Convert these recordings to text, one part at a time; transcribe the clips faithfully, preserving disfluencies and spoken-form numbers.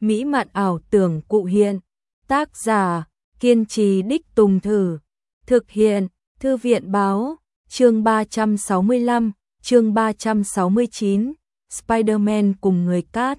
mỹ mạn ảo tưởng cụ hiện. Tác giả, kiên trì đích tùng thử. Thực hiện, Thư viện báo, chương ba trăm sáu mươi lăm, chương ba trăm sáu mươi chín, Spider-Man cùng người cát.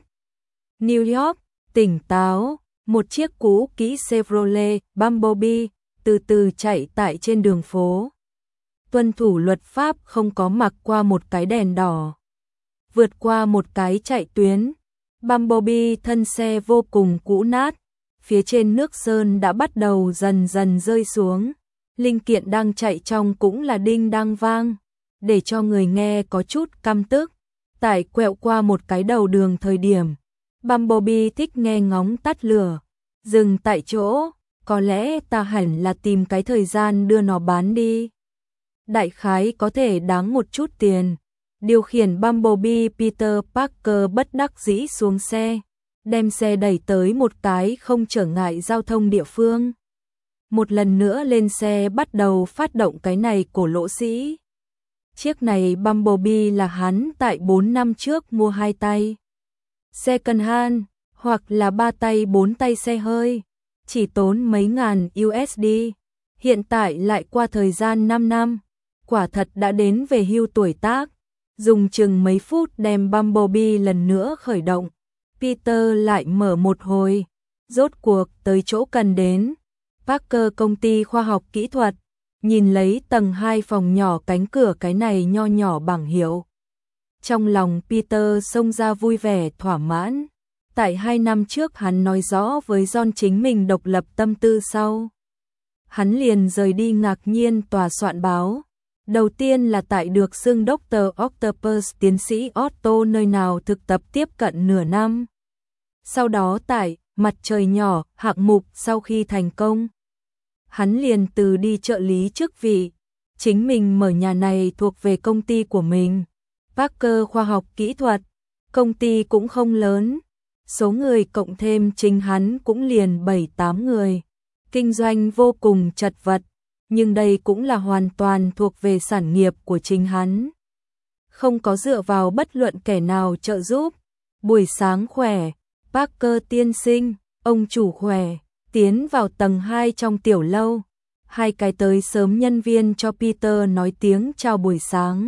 New York, tỉnh táo, một chiếc cũ kỹ Chevrolet Bumblebee từ từ chạy tại trên đường phố. Tuân thủ luật pháp không có mặc qua một cái đèn đỏ. Vượt qua một cái chạy tuyến, Bumblebee thân xe vô cùng cũ nát, phía trên nước sơn đã bắt đầu dần dần rơi xuống. Linh kiện đang chạy trong cũng là đinh đang vang, để cho người nghe có chút căm tức. Tại quẹo qua một cái đầu đường thời điểm, Bumblebee thích nghe ngóng tắt lửa, dừng tại chỗ, có lẽ ta hẳn là tìm cái thời gian đưa nó bán đi. Đại khái có thể đáng một chút tiền. Điều khiển Bumblebee Peter Parker bất đắc dĩ xuống xe, đem xe đẩy tới một cái không trở ngại giao thông địa phương. Một lần nữa lên xe bắt đầu phát động cái này cổ lỗ sĩ. Chiếc này Bumblebee là hắn tại bốn năm trước mua hai tay second hand, hoặc là ba tay bốn tay xe hơi, chỉ tốn mấy ngàn u ét đê. Hiện tại lại qua thời gian năm năm, quả thật đã đến về hưu tuổi tác. Dùng chừng mấy phút đem Bumblebee lần nữa khởi động, Peter lại mở một hồi, rốt cuộc tới chỗ cần đến. Parker công ty khoa học kỹ thuật, nhìn lấy tầng hai phòng nhỏ cánh cửa cái này nho nhỏ bảng hiệu. Trong lòng Peter xông ra vui vẻ thỏa mãn. Tại hai năm trước hắn nói rõ với John chính mình độc lập tâm tư sau. Hắn liền rời đi ngạc nhiên tòa soạn báo. Đầu tiên là tại được xưng doctor Octopus tiến sĩ Otto nơi nào thực tập tiếp cận nửa năm. Sau đó tại Mặt trời nhỏ hạng mục sau khi thành công, hắn liền từ đi trợ lý chức vị, chính mình mở nhà này thuộc về công ty của mình. Parker khoa học kỹ thuật, công ty cũng không lớn, số người cộng thêm chính hắn cũng liền bảy tám người, kinh doanh vô cùng chật vật, nhưng đây cũng là hoàn toàn thuộc về sản nghiệp của chính hắn. Không có dựa vào bất luận kẻ nào trợ giúp. Buổi sáng khỏe, Parker tiên sinh, ông chủ khỏe, tiến vào tầng hai trong tiểu lâu. Hai cái tới sớm nhân viên cho Peter nói tiếng chào buổi sáng.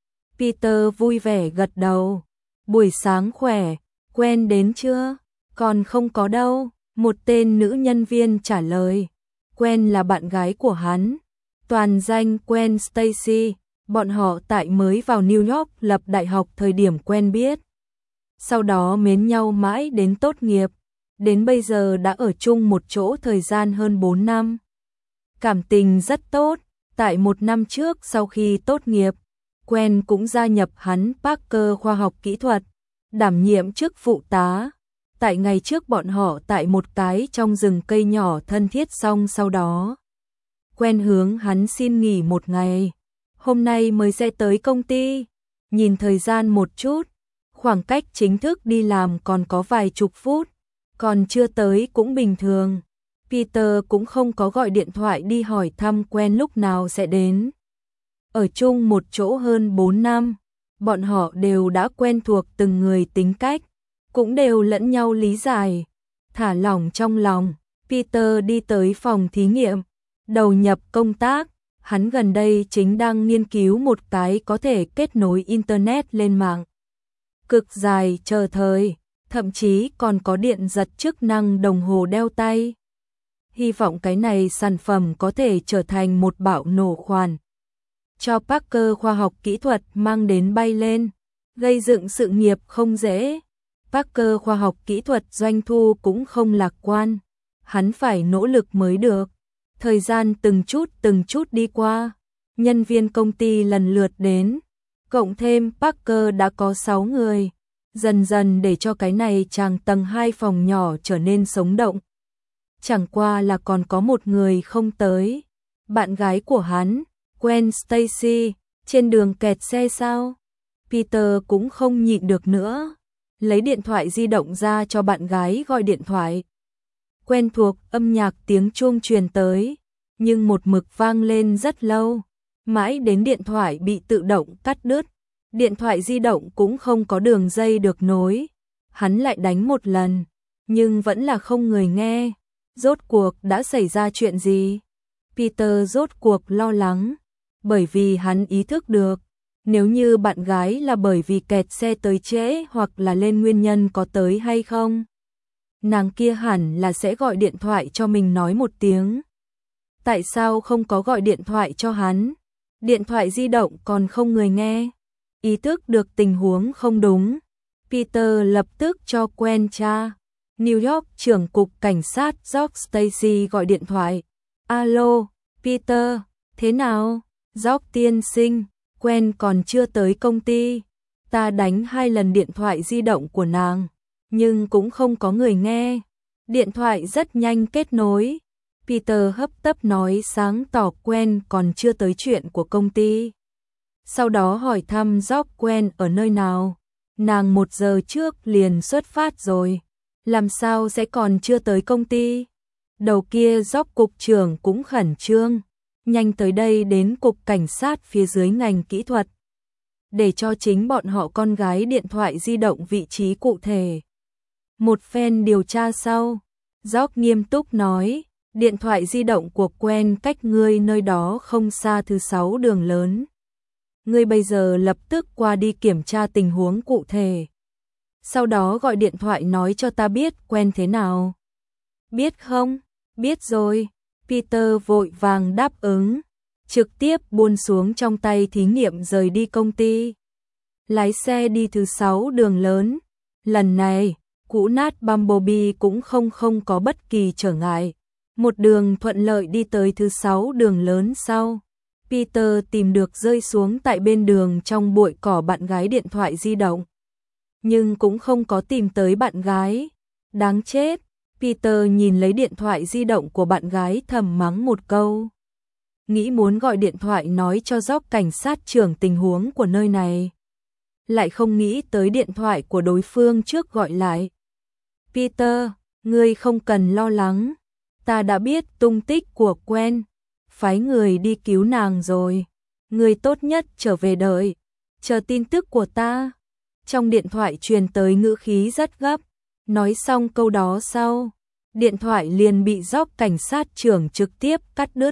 Peter vui vẻ gật đầu. Buổi sáng khỏe, quen đến chưa? Còn không có đâu, một tên nữ nhân viên trả lời. Quen là bạn gái của hắn, toàn danh Gwen Stacy, bọn họ tại mới vào New York lập đại học thời điểm quen biết. Sau đó mến nhau mãi đến tốt nghiệp, đến bây giờ đã ở chung một chỗ thời gian hơn bốn năm. Cảm tình rất tốt, tại một năm trước sau khi tốt nghiệp, Gwen cũng gia nhập hắn Parker khoa học kỹ thuật, đảm nhiệm chức phụ tá. Tại ngày trước bọn họ tại một cái trong rừng cây nhỏ thân thiết xong sau đó. Quen hướng hắn xin nghỉ một ngày. Hôm nay mới sẽ tới công ty. Nhìn thời gian một chút. Khoảng cách chính thức đi làm còn có vài chục phút. Còn chưa tới cũng bình thường. Peter cũng không có gọi điện thoại đi hỏi thăm Quen lúc nào sẽ đến. Ở chung một chỗ hơn bốn năm. Bọn họ đều đã quen thuộc từng người tính cách, cũng đều lẫn nhau lý giải. Thả lỏng trong lòng, Peter đi tới phòng thí nghiệm, đầu nhập công tác. Hắn gần đây chính đang nghiên cứu một cái có thể kết nối internet lên mạng. Cực dài chờ thời, thậm chí còn có điện giật chức năng đồng hồ đeo tay. Hy vọng cái này sản phẩm có thể trở thành một bạo nổ khoản, cho Parker khoa học kỹ thuật mang đến bay lên. Gây dựng sự nghiệp không dễ. Parker khoa học kỹ thuật doanh thu cũng không lạc quan. Hắn phải nỗ lực mới được. Thời gian từng chút từng chút đi qua. Nhân viên công ty lần lượt đến. Cộng thêm Parker đã có sáu người. Dần dần để cho cái này chàng tầng hai phòng nhỏ trở nên sống động. Chẳng qua là còn có một người không tới. Bạn gái của hắn, Gwen Stacy, trên đường kẹt xe sao? Peter cũng không nhịn được nữa. Lấy điện thoại di động ra cho bạn gái gọi điện thoại. Quen thuộc âm nhạc tiếng chuông truyền tới, nhưng một mực vang lên rất lâu. Mãi đến điện thoại bị tự động cắt đứt. Điện thoại di động cũng không có đường dây được nối. Hắn lại đánh một lần. nhưng vẫn là không người nghe. Rốt cuộc đã xảy ra chuyện gì? Peter rốt cuộc lo lắng, bởi vì hắn ý thức được, nếu như bạn gái là bởi vì kẹt xe tới trễ hoặc là lên nguyên nhân có tới hay không, nàng kia hẳn là sẽ gọi điện thoại cho mình nói một tiếng. Tại sao không có gọi điện thoại cho hắn? Điện thoại di động còn không người nghe. Ý thức được tình huống không đúng, Peter lập tức cho quen cha New York trưởng cục cảnh sát George Stacy gọi điện thoại. Alo, Peter, thế nào? George tiên sinh, quen còn chưa tới công ty. Ta đánh hai lần điện thoại di động của nàng, nhưng cũng không có người nghe. Điện thoại rất nhanh kết nối. Peter hấp tấp nói sáng tỏ quen còn chưa tới chuyện của công ty. Sau đó hỏi thăm George quen ở nơi nào. Nàng một giờ trước liền xuất phát rồi, làm sao sẽ còn chưa tới công ty? Đầu kia George cục trưởng cũng khẩn trương, nhanh tới đây đến cục cảnh sát phía dưới ngành kỹ thuật, để cho chính bọn họ con gái điện thoại di động vị trí cụ thể. Một phen điều tra sau, George nghiêm túc nói, điện thoại di động của quen cách ngươi nơi đó không xa thứ sáu đường lớn. Ngươi bây giờ lập tức qua đi kiểm tra tình huống cụ thể. Sau đó gọi điện thoại nói cho ta biết quen thế nào. Biết không? Biết rồi. Peter vội vàng đáp ứng, trực tiếp buông xuống trong tay thí nghiệm rời đi công ty. Lái xe đi thứ sáu đường lớn. Lần này, cũ nát Bumblebee cũng không không có bất kỳ trở ngại. Một đường thuận lợi đi tới thứ sáu đường lớn sau. Peter tìm được rơi xuống tại bên đường trong bụi cỏ bạn gái điện thoại di động. Nhưng cũng không có tìm tới bạn gái. Đáng chết, Peter nhìn lấy điện thoại di động của bạn gái thầm mắng một câu. Nghĩ muốn gọi điện thoại nói cho George cảnh sát trưởng tình huống của nơi này. Lại không nghĩ tới điện thoại của đối phương trước gọi lại. Peter, ngươi không cần lo lắng. Ta đã biết tung tích của quen. Phái người đi cứu nàng rồi. Ngươi tốt nhất trở về đợi. Chờ tin tức của ta. Trong điện thoại truyền tới ngữ khí rất gấp. Nói xong câu đó sau, điện thoại liền bị George cảnh sát trưởng trực tiếp cắt đứt.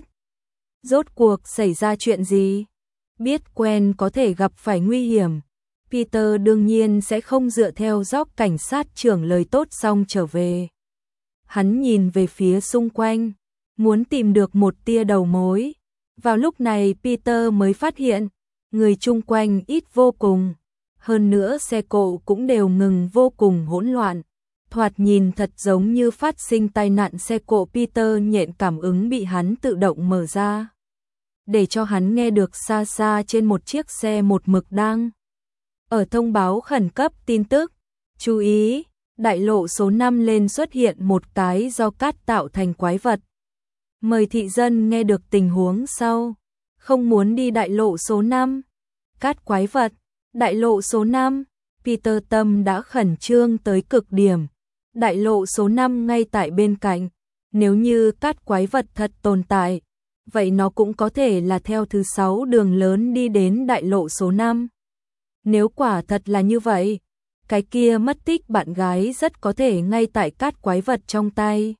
Rốt cuộc xảy ra chuyện gì? Biết quen có thể gặp phải nguy hiểm, Peter đương nhiên sẽ không dựa theo George cảnh sát trưởng lời tốt xong trở về. Hắn nhìn về phía xung quanh, muốn tìm được một tia đầu mối. Vào lúc này Peter mới phát hiện, người chung quanh ít vô cùng. Hơn nữa xe cộ cũng đều ngừng vô cùng hỗn loạn. Thoạt nhìn thật giống như phát sinh tai nạn xe cộ. Peter nhện cảm ứng bị hắn tự động mở ra, để cho hắn nghe được xa xa trên một chiếc xe một mực đang ở thông báo khẩn cấp tin tức. Chú ý, đại lộ số năm lên xuất hiện một cái do cát tạo thành quái vật. Mời thị dân nghe được tình huống sau, không muốn đi đại lộ số năm. Cát quái vật, đại lộ số năm, Peter tâm đã khẩn trương tới cực điểm. Đại lộ số năm ngay tại bên cạnh, nếu như cát quái vật thật tồn tại, vậy nó cũng có thể là theo thứ sáu đường lớn đi đến đại lộ số năm. Nếu quả thật là như vậy, cái kia mất tích bạn gái rất có thể ngay tại cát quái vật trong tay.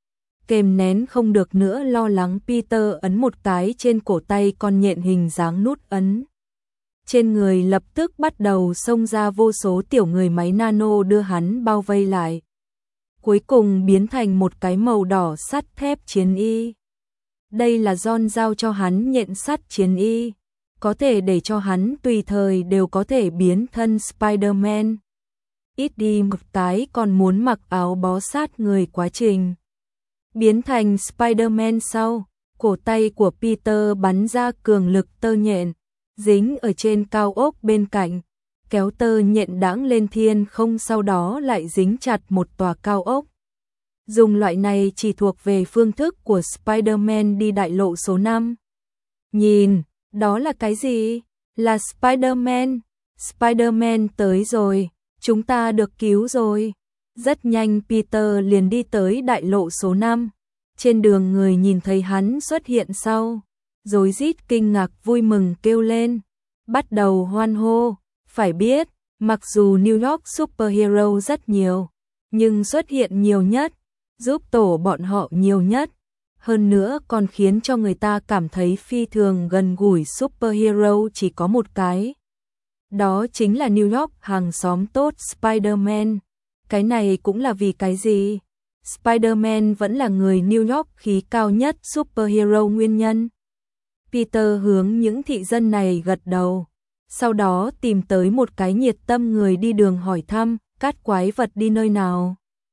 Kềm nén không được nữa lo lắng, Peter ấn một cái trên cổ tay con nhện hình dáng nút ấn. Trên người lập tức bắt đầu xông ra vô số tiểu người máy nano đưa hắn bao vây lại. Cuối cùng biến thành một cái màu đỏ sắt thép chiến y. Đây là John giao cho hắn nhện sắt chiến y, có thể để cho hắn tùy thời đều có thể biến thân Spider-Man. Ít đi một cái còn muốn mặc áo bó sát người quá trình. Biến thành Spider-Man sau, cổ tay của Peter bắn ra cường lực tơ nhện, dính ở trên cao ốc bên cạnh, kéo tơ nhện đãng lên thiên không, sau đó lại dính chặt một tòa cao ốc. Dùng loại này chỉ thuộc về phương thức của Spider-Man đi đại lộ số năm. Nhìn, đó là cái gì? Là Spider-Man. Spider-Man tới rồi, chúng ta được cứu rồi. Rất nhanh Peter liền đi tới đại lộ số năm. Trên đường người nhìn thấy hắn xuất hiện sau, rối rít kinh ngạc vui mừng kêu lên, bắt đầu hoan hô. Phải biết, mặc dù New York superhero rất nhiều, nhưng xuất hiện nhiều nhất, giúp tổ bọn họ nhiều nhất. Hơn nữa còn khiến cho người ta cảm thấy phi thường gần gũi superhero chỉ có một cái. Đó chính là New York hàng xóm tốt Spider-Man. Cái này cũng là vì cái gì? Spider-Man vẫn là người New York khí cao nhất superhero nguyên nhân. Peter hướng những thị dân này gật đầu. Sau đó tìm tới một cái nhiệt tâm người đi đường hỏi thăm, cát quái vật đi nơi nào?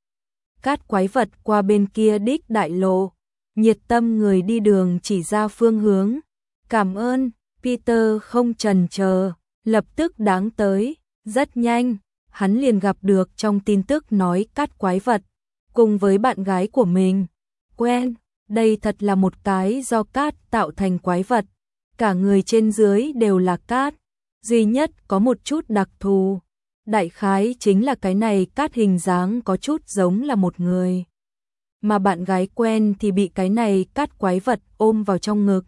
Cát quái vật qua bên kia đích đại lộ. Nhiệt tâm người đi đường chỉ ra phương hướng. Cảm ơn, Peter không chần chờ, lập tức đáng tới. Rất nhanh, hắn liền gặp được trong tin tức nói cát quái vật, cùng với bạn gái của mình. Quen, đây thật là một cái do cát tạo thành quái vật. Cả người trên dưới đều là cát, duy nhất có một chút đặc thù. Đại khái chính là cái này cát hình dáng có chút giống là một người. Mà bạn gái quen thì bị cái này cát quái vật ôm vào trong ngực.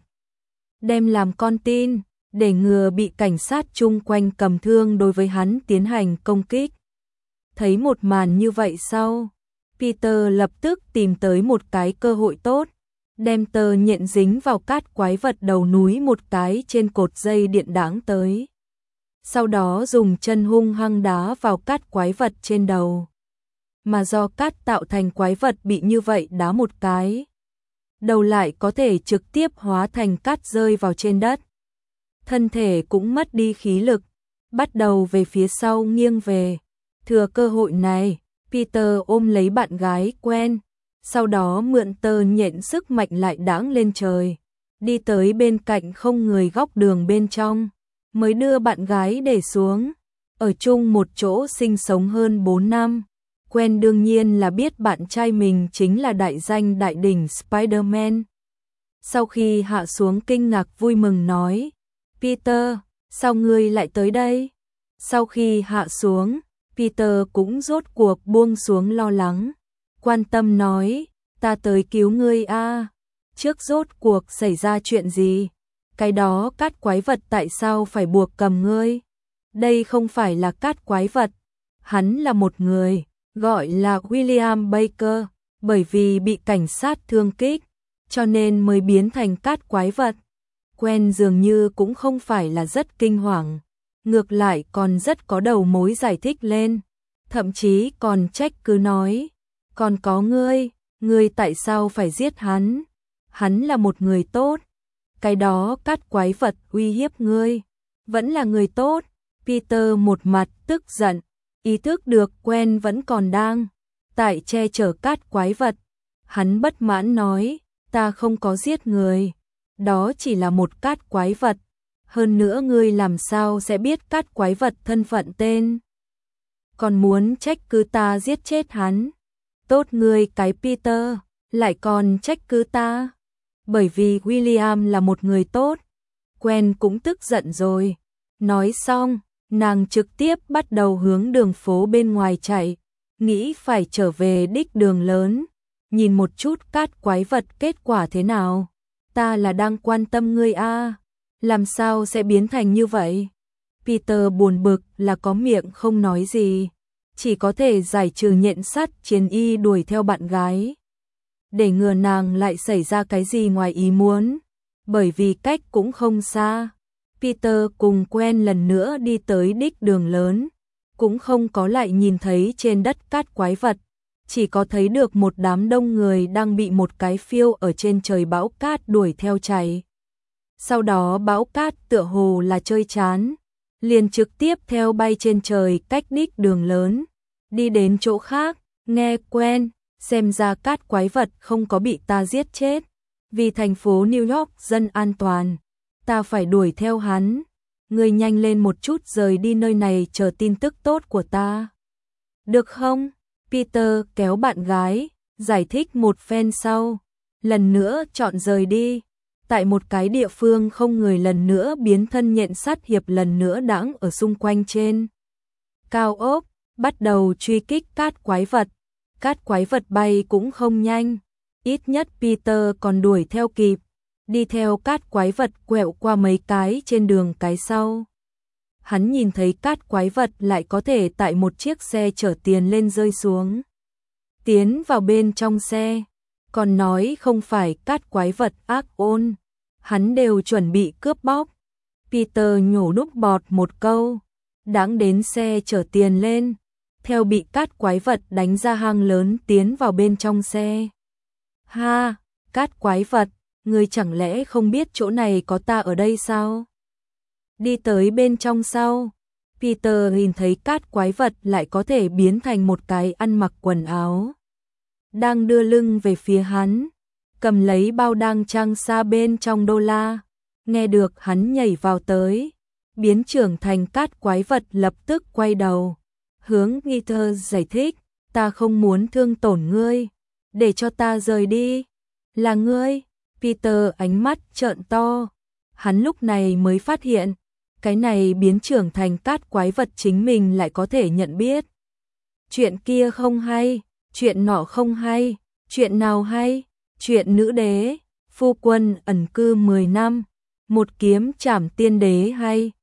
Đem làm con tin, để ngừa bị cảnh sát chung quanh cầm thương đối với hắn tiến hành công kích. Thấy một màn như vậy sau, Peter lập tức tìm tới một cái cơ hội tốt, đem tờ nhện dính vào cát quái vật đầu núi một cái trên cột dây điện đáng tới. Sau đó dùng chân hung hăng đá vào cát quái vật trên đầu. Mà do cát tạo thành quái vật bị như vậy đá một cái, đầu lại có thể trực tiếp hóa thành cát rơi vào trên đất. Thân thể cũng mất đi khí lực, bắt đầu về phía sau nghiêng về. Thừa cơ hội này, Peter ôm lấy bạn gái quen, sau đó mượn tờ nhện sức mạnh lại đãng lên trời, đi tới bên cạnh không người góc đường bên trong, mới đưa bạn gái để xuống. Ở chung một chỗ sinh sống hơn bốn năm, quen đương nhiên là biết bạn trai mình chính là đại danh đại đỉnh Spider-Man. Sau khi hạ xuống kinh ngạc vui mừng nói, Peter, sao ngươi lại tới đây? Sau khi hạ xuống, Peter cũng rốt cuộc buông xuống lo lắng, quan tâm nói, ta tới cứu ngươi a. Trước rốt cuộc xảy ra chuyện gì? Cái đó cát quái vật tại sao phải buộc cầm ngươi? Đây không phải là cát quái vật, hắn là một người, gọi là William Baker, bởi vì bị cảnh sát thương kích, cho nên mới biến thành cát quái vật. Quen dường như cũng không phải là rất kinh hoàng, ngược lại còn rất có đầu mối giải thích lên, thậm chí còn trách cứ nói, còn có ngươi, ngươi tại sao phải giết hắn? Hắn là một người tốt, cái đó cát quái vật uy hiếp ngươi, vẫn là người tốt. Peter một mặt tức giận, ý thức được quen vẫn còn đang tại che chở cát quái vật. Hắn bất mãn nói, ta không có giết người, đó chỉ là một cát quái vật. Hơn nữa ngươi làm sao sẽ biết cát quái vật thân phận tên? Còn muốn trách cứ ta giết chết hắn? Tốt ngươi cái Peter, lại còn trách cứ ta? Bởi vì William là một người tốt. Quen cũng tức giận rồi. Nói xong, nàng trực tiếp bắt đầu hướng đường phố bên ngoài chạy, nghĩ phải trở về đích đường lớn, nhìn một chút cát quái vật kết quả thế nào. Ta là đang quan tâm ngươi a, làm sao sẽ biến thành như vậy? Peter buồn bực là có miệng không nói gì, chỉ có thể giải trừ nhện sắt chiến y đuổi theo bạn gái, để ngừa nàng lại xảy ra cái gì ngoài ý muốn, bởi vì cách cũng không xa. Peter cùng quen lần nữa đi tới đích đường lớn, cũng không có lại nhìn thấy trên đất cát quái vật, chỉ có thấy được một đám đông người đang bị một cái phiêu ở trên trời bão cát đuổi theo chạy. Sau đó bão cát tựa hồ là chơi chán, liền trực tiếp theo bay trên trời cách đích đường lớn, đi đến chỗ khác. Nghe quen, xem ra cát quái vật không có bị ta giết chết, vì thành phố New York dân an toàn, ta phải đuổi theo hắn. Ngươi nhanh lên một chút rời đi nơi này chờ tin tức tốt của ta, được không? Peter kéo bạn gái, giải thích một phen sau, lần nữa chọn rời đi. Tại một cái địa phương không người lần nữa biến thân nhện sắt hiệp lần nữa đãng ở xung quanh trên cao ốc, bắt đầu truy kích cát quái vật. Cát quái vật bay cũng không nhanh, ít nhất Peter còn đuổi theo kịp, đi theo cát quái vật quẹo qua mấy cái trên đường cái sau. Hắn nhìn thấy cát quái vật lại có thể tại một chiếc xe chở tiền lên rơi xuống. tiến vào bên trong xe, còn nói không phải cát quái vật ác ôn, hắn đều chuẩn bị cướp bóc. Peter nhổ nước bọt một câu, đáng đến xe chở tiền lên, theo bị cát quái vật đánh ra hang lớn tiến vào bên trong xe. Ha, cát quái vật, ngươi chẳng lẽ không biết chỗ này có ta ở đây sao? Đi tới bên trong sau, Peter nhìn thấy cát quái vật lại có thể biến thành một cái ăn mặc quần áo. Đang đưa lưng về phía hắn, cầm lấy bao đang trang xa bên trong đô la. Nghe được hắn nhảy vào tới, biến trưởng thành cát quái vật lập tức quay đầu. Hướng Peter giải thích, ta không muốn thương tổn ngươi, để cho ta rời đi. Là ngươi? Peter ánh mắt trợn to. Hắn lúc này mới phát hiện, cái này biến trưởng thành cát quái vật chính mình lại có thể nhận biết. Chuyện kia không hay, chuyện nọ không hay, chuyện nào hay? Chuyện nữ đế, phu quân ẩn cư mười năm, một kiếm trảm tiên đế hay,